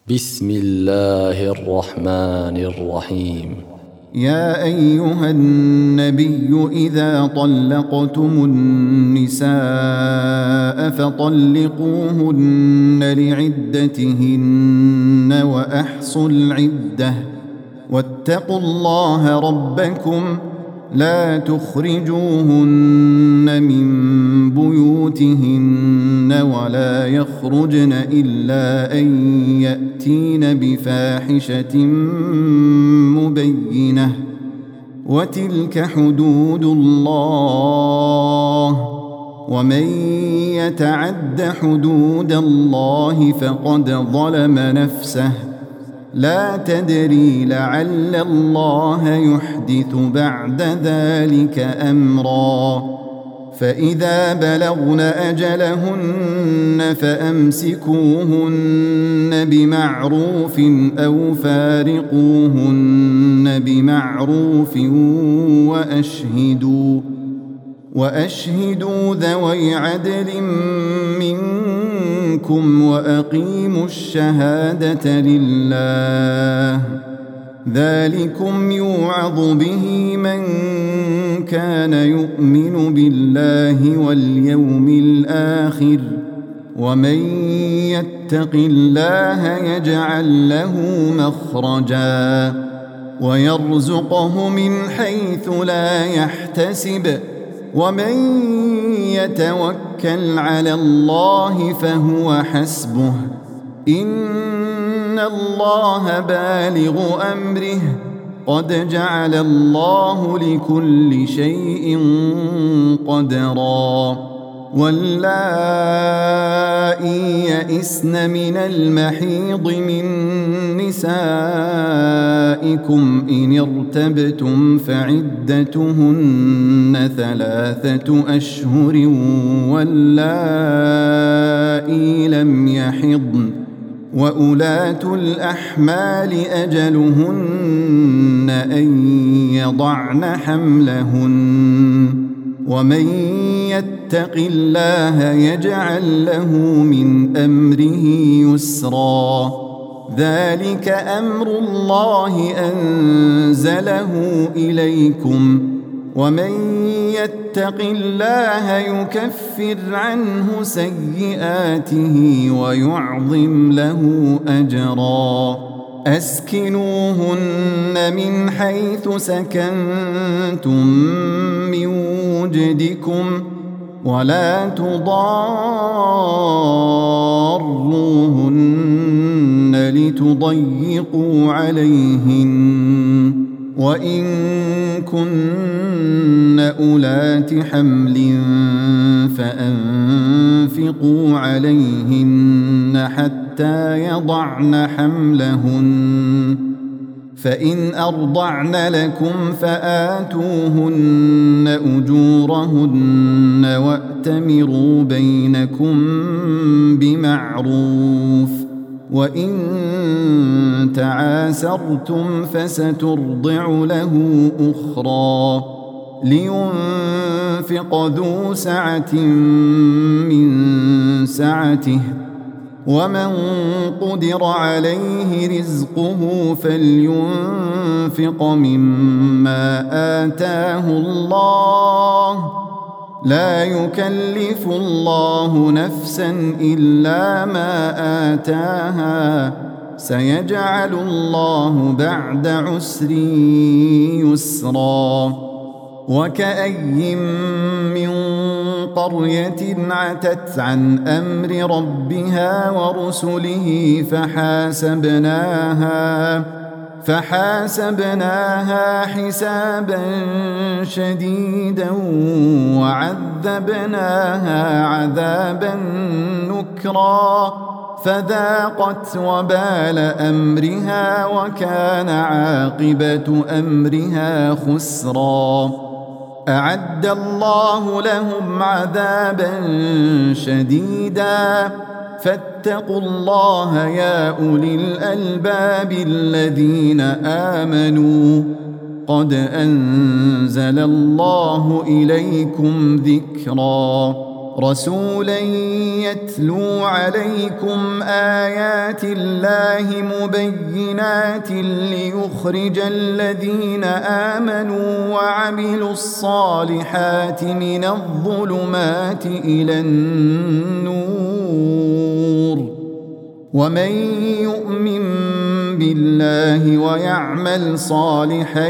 بسم الله الرحمن الرحيم. يا أيها النبي إذا طلقتم النساء فطلقوهن لعدتهن وأحصوا العدة واتقوا الله ربكم لا تخرجوهن من بيوتهن ولا يخرجن إلا أن يأتين بفاحشة مبينة وتلك حدود الله ومن يتعد حدود الله فقد ظلم نفسه لا تدري لعل الله يحدث بعد ذلك أمرا فإذا بلغن أجلهن فأمسكوهن بمعروف أو فارقوهن بمعروف وأشهدوا ذوي عدل منكم وأقيموا الشهادة لله ذلكم يوعظ به من كان يؤمن بالله واليوم الآخر ومن يتق الله يجعل له مخرجا ويرزقه من حيث لا يحتسب ومن يتوكل على الله فهو حسبه إن الله بالغ أمره قد جعل الله لكل شيء قدرا واللائي يئسن من المحيض من نسائكم إن ارتبتم فعدتهن 3 أشهر واللائي لم يحضن وأولاة الأحمال أجلهن أن يضعن حملهن ومن يتق الله يجعل له من أمره يسرا ذلك أمر الله أنزله إليكم ومن يتق الله يكفر عنه سيئاته ويعظم له أجرا أسكنوهن من حيث سكنتم من وجدكم ولا تضاروهن لتضيقوا عليهن وإن كن أولات حمل فأنفقوا عليهن حتى يضعن حملهن فإن أرضعن لكم فآتوهن أجورهن وأتمروا بينكم بمعروف وإن تعاسرتم فسترضع له أخرى لينفق ذو سعة من سعته ومن قدر عليه رزقه فلينفق مما آتاه الله لا يكلف الله نفسا إلا ما آتاها سيجعل الله بعد عسر يسرا وكأي من قرية عتت عن أمر ربها ورسله فحاسبناها حسابا شديدا وعذبناها عذابا نكرا فذاقت وبال أمرها وكان عاقبة أمرها خسرا أعد الله لهم عذابا شديدا فاتقوا الله يا أولي الألباب الذين آمنوا قد أنزل الله إليكم ذكرا رسولا يتلو عليكم آيات الله مبينات ليخرج الذين آمنوا وعملوا الصالحات من الظلمات إلى النور ومن يؤمن بالله ويعمل صالحا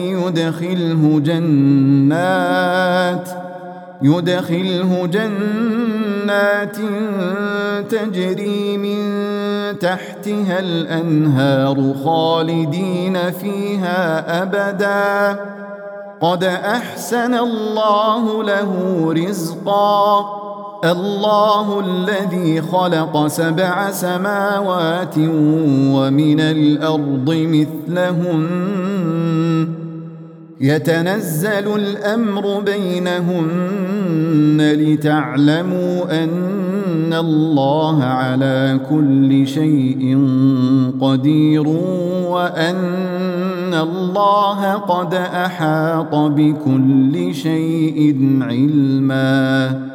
يدخله جنات تجري من تحتها الأنهار خالدين فيها أبدا قد أحسن الله له رزقا الله الذي خلق 7 سماوات ومن الأرض مثلهن يتنزل الأمر بينهن لتعلموا أن الله على كل شيء قدير وأن الله قد أحاط بكل شيء علما